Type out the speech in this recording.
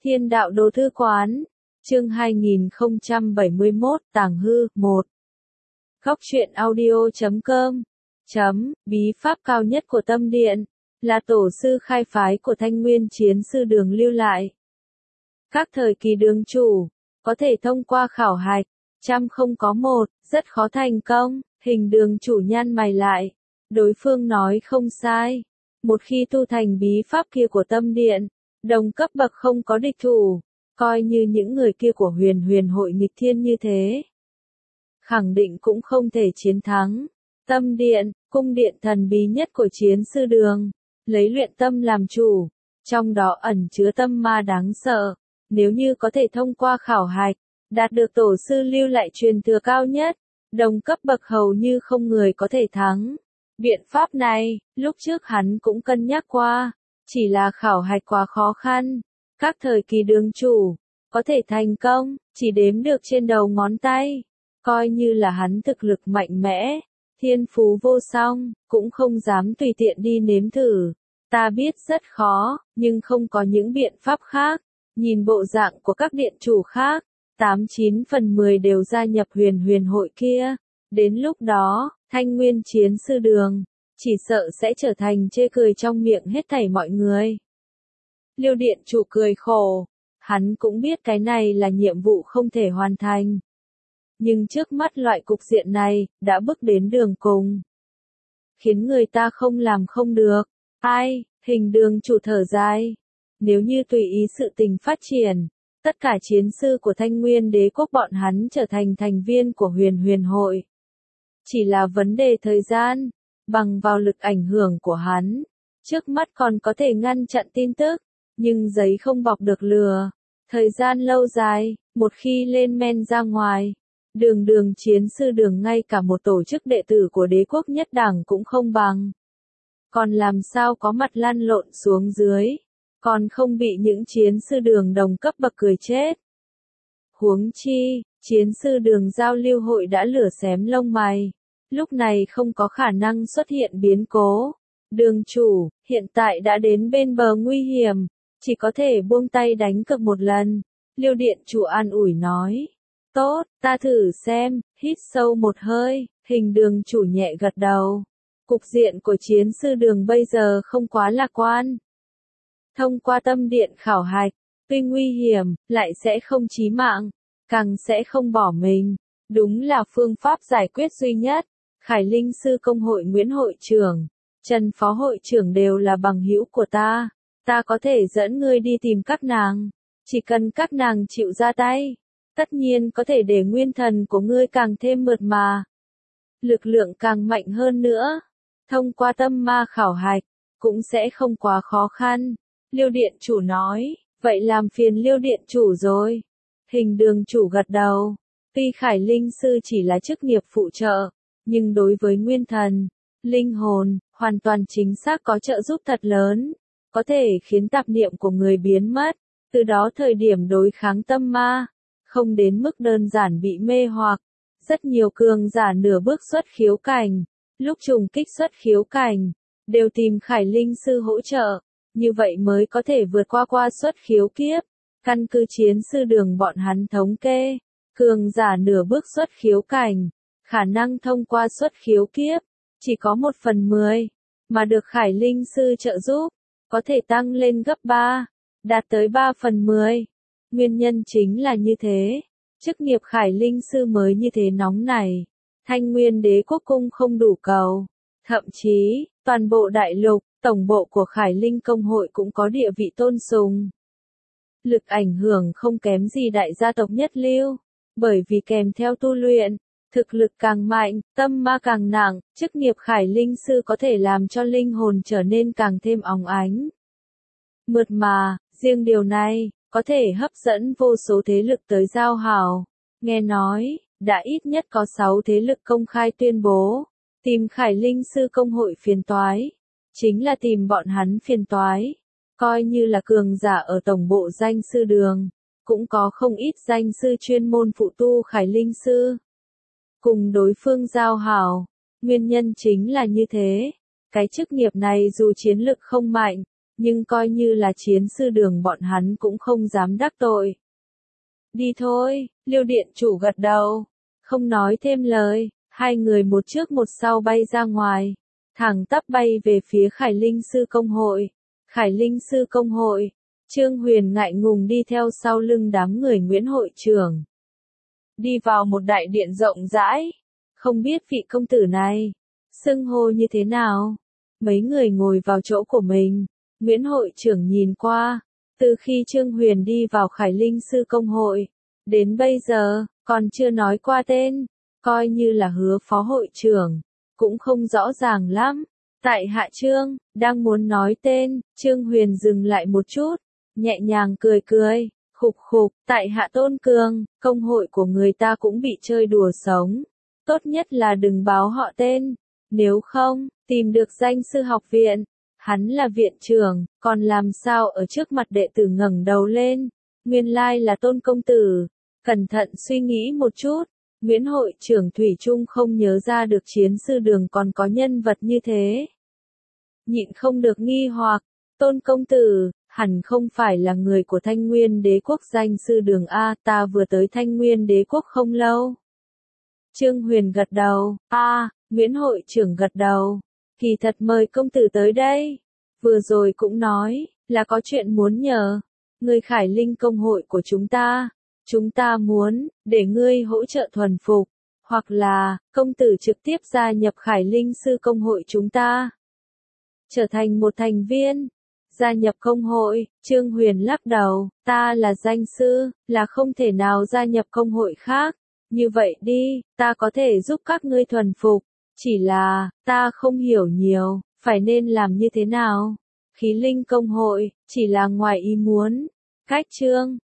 Thiên đạo đồ thư quán, chương 2071, Tàng hư, 1. Góc truyện audio.com. Bí pháp cao nhất của tâm điện, là tổ sư khai phái của Thanh Nguyên Chiến Sư Đường lưu lại. Các thời kỳ đường chủ, có thể thông qua khảo hạch, trăm không có một, rất khó thành công, hình đường chủ nhăn mày lại. Đối phương nói không sai. Một khi tu thành bí pháp kia của tâm điện, đồng cấp bậc không có địch thủ, coi như những người kia của huyền hội nghịch thiên như thế, khẳng định cũng không thể chiến thắng. Tâm điện, cung điện thần bí nhất của Chiến Sư Đường, lấy luyện tâm làm chủ, trong đó ẩn chứa tâm ma đáng sợ. Nếu như có thể thông qua khảo hạch, đạt được tổ sư lưu lại truyền thừa cao nhất, đồng cấp bậc hầu như không người có thể thắng. Biện pháp này, lúc trước hắn cũng cân nhắc qua, chỉ là khảo hạch quá khó khăn. Các thời kỳ đường chủ, có thể thành công, chỉ đếm được trên đầu ngón tay. Coi như là hắn thực lực mạnh mẽ, thiên phú vô song, cũng không dám tùy tiện đi nếm thử. Ta biết rất khó, nhưng không có những biện pháp khác. Nhìn bộ dạng của các điện chủ khác, 89 phần 10 đều gia nhập huyền hội kia. Đến lúc đó, Thanh Nguyên Chiến Sư Đường, chỉ sợ sẽ trở thành chê cười trong miệng hết thảy mọi người. Liêu điện chủ cười khổ, hắn cũng biết cái này là nhiệm vụ không thể hoàn thành. Nhưng trước mắt loại cục diện này, đã bước đến đường cùng. Khiến người ta không làm không được. Ai, hình đường chủ thở dài. Nếu như tùy ý sự tình phát triển, tất cả chiến sư của Thanh Nguyên Đế quốc bọn hắn trở thành thành viên của huyền hội. Chỉ là vấn đề thời gian, bằng vào lực ảnh hưởng của hắn, trước mắt còn có thể ngăn chặn tin tức, nhưng giấy không bọc được lửa. Thời gian lâu dài, một khi lên men ra ngoài, đường Chiến Sư Đường ngay cả một tổ chức đệ tử của đế quốc nhất đẳng cũng không bằng. Còn làm sao có mặt lăn lộn xuống dưới, còn không bị những Chiến Sư Đường đồng cấp bậc cười chết. Huống chi, Chiến Sư Đường giao lưu hội đã lửa xém lông mày, lúc này không có khả năng xuất hiện biến cố. Đường chủ, hiện tại đã đến bên bờ nguy hiểm, chỉ có thể buông tay đánh cược một lần. Liêu điện chủ an ủi nói. Tốt, ta thử xem, hít sâu một hơi, hình đường chủ nhẹ gật đầu. Cục diện của Chiến Sư Đường bây giờ không quá lạc quan. Thông qua tâm điện khảo hạch, tuy nguy hiểm, lại sẽ không chí mạng, càng sẽ không bỏ mình. Đúng là phương pháp giải quyết duy nhất. Khải Linh Sư Công hội Nguyễn hội trưởng, Trần Phó hội trưởng đều là bằng hữu của ta. Ta có thể dẫn ngươi đi tìm các nàng. Chỉ cần các nàng chịu ra tay, tất nhiên có thể để nguyên thần của ngươi càng thêm mượt mà. Lực lượng càng mạnh hơn nữa. Thông qua tâm ma khảo hạch, cũng sẽ không quá khó khăn. Liêu điện chủ nói, vậy làm phiền Liêu điện chủ rồi. Hình đường chủ gật đầu. Tuy Khải Linh Sư chỉ là chức nghiệp phụ trợ, nhưng đối với nguyên thần, linh hồn, hoàn toàn chính xác có trợ giúp thật lớn. Có thể khiến tạp niệm của người biến mất, từ đó thời điểm đối kháng tâm ma, không đến mức đơn giản bị mê hoặc. Rất nhiều cường giả nửa bước xuất khiếu cảnh, lúc trùng kích xuất khiếu cảnh, đều tìm Khải Linh Sư hỗ trợ, như vậy mới có thể vượt qua xuất khiếu kiếp. Căn cứ Chiến Sư Đường bọn hắn thống kê, cường giả nửa bước xuất khiếu cảnh, khả năng thông qua xuất khiếu kiếp, chỉ có 1/10, mà được Khải Linh Sư trợ giúp, có thể tăng lên gấp 3, đạt tới 3/10. Nguyên nhân chính là như thế, chức nghiệp Khải Linh Sư mới như thế nóng này. Thanh Nguyên Đế quốc cung không đủ cầu. Thậm chí, toàn bộ đại lục, tổng bộ của Khải Linh Công hội cũng có địa vị tôn sùng. Lực ảnh hưởng không kém gì đại gia tộc nhất lưu, bởi vì kèm theo tu luyện, thực lực càng mạnh, tâm ma càng nặng, chức nghiệp Khải Linh Sư có thể làm cho linh hồn trở nên càng thêm óng ánh. Mượt mà, riêng điều này, có thể hấp dẫn vô số thế lực tới giao hảo. Nghe nói, đã ít nhất có 6 thế lực công khai tuyên bố, tìm Khải Linh Sư Công hội phiền toái. Chính là tìm bọn hắn phiền toái. Coi như là cường giả ở tổng bộ danh sư đường, cũng có không ít danh sư chuyên môn phụ tu Khải Linh Sư. Cùng đối phương giao hảo, nguyên nhân chính là như thế. Cái chức nghiệp này dù chiến lực không mạnh, nhưng coi như là chiến sư đường bọn hắn cũng không dám đắc tội. Đi thôi, Liêu điện chủ gật đầu, không nói thêm lời, hai người một trước một sau bay ra ngoài, thẳng tắp bay về phía Khải Linh sư công hội. Khải Linh sư công hội, Trương Huyền ngại ngùng đi theo sau lưng đám người Nguyễn hội trưởng. Đi vào một đại điện rộng rãi, không biết vị công tử này xưng hô như thế nào. Mấy người ngồi vào chỗ của mình, Nguyễn hội trưởng nhìn qua, từ khi Trương Huyền đi vào Khải Linh sư công hội, đến bây giờ, còn chưa nói qua tên, coi như là Hứa phó hội trưởng, cũng không rõ ràng lắm. Tại hạ Trương, đang muốn nói tên, Trương Huyền dừng lại một chút, nhẹ nhàng cười cười, khục khục, tại hạ Tôn Cường, công hội của người ta cũng bị chơi đùa sống. Tốt nhất là đừng báo họ tên, nếu không, tìm được danh sư học viện. Hắn là viện trưởng, còn làm sao ở trước mặt đệ tử ngẩng đầu lên, nguyên lai là Tôn công tử. Cẩn thận suy nghĩ một chút, Nguyễn hội trưởng thủy chung không nhớ ra được chiến sư đường còn có nhân vật như thế. Nhịn không được nghi hoặc, Tôn công tử, hẳn không phải là người của Thanh Nguyên Đế quốc danh sư đường a, ta vừa tới Thanh Nguyên Đế quốc không lâu. Trương Huyền gật đầu, Nguyễn hội trưởng gật đầu, kỳ thật mời công tử tới đây. Vừa rồi cũng nói, là có chuyện muốn nhờ, người Khải Linh công hội của chúng ta muốn, để ngươi hỗ trợ thuần phục, hoặc là, công tử trực tiếp gia nhập Khải Linh sư công hội chúng ta. Trở thành một thành viên, gia nhập công hội, Trương Huyền lắc đầu, ta là danh sư, là không thể nào gia nhập công hội khác. Như vậy đi, ta có thể giúp các ngươi thuần phục, chỉ là, ta không hiểu nhiều, phải nên làm như thế nào. Khí linh công hội, chỉ là ngoài ý muốn. Cách Trương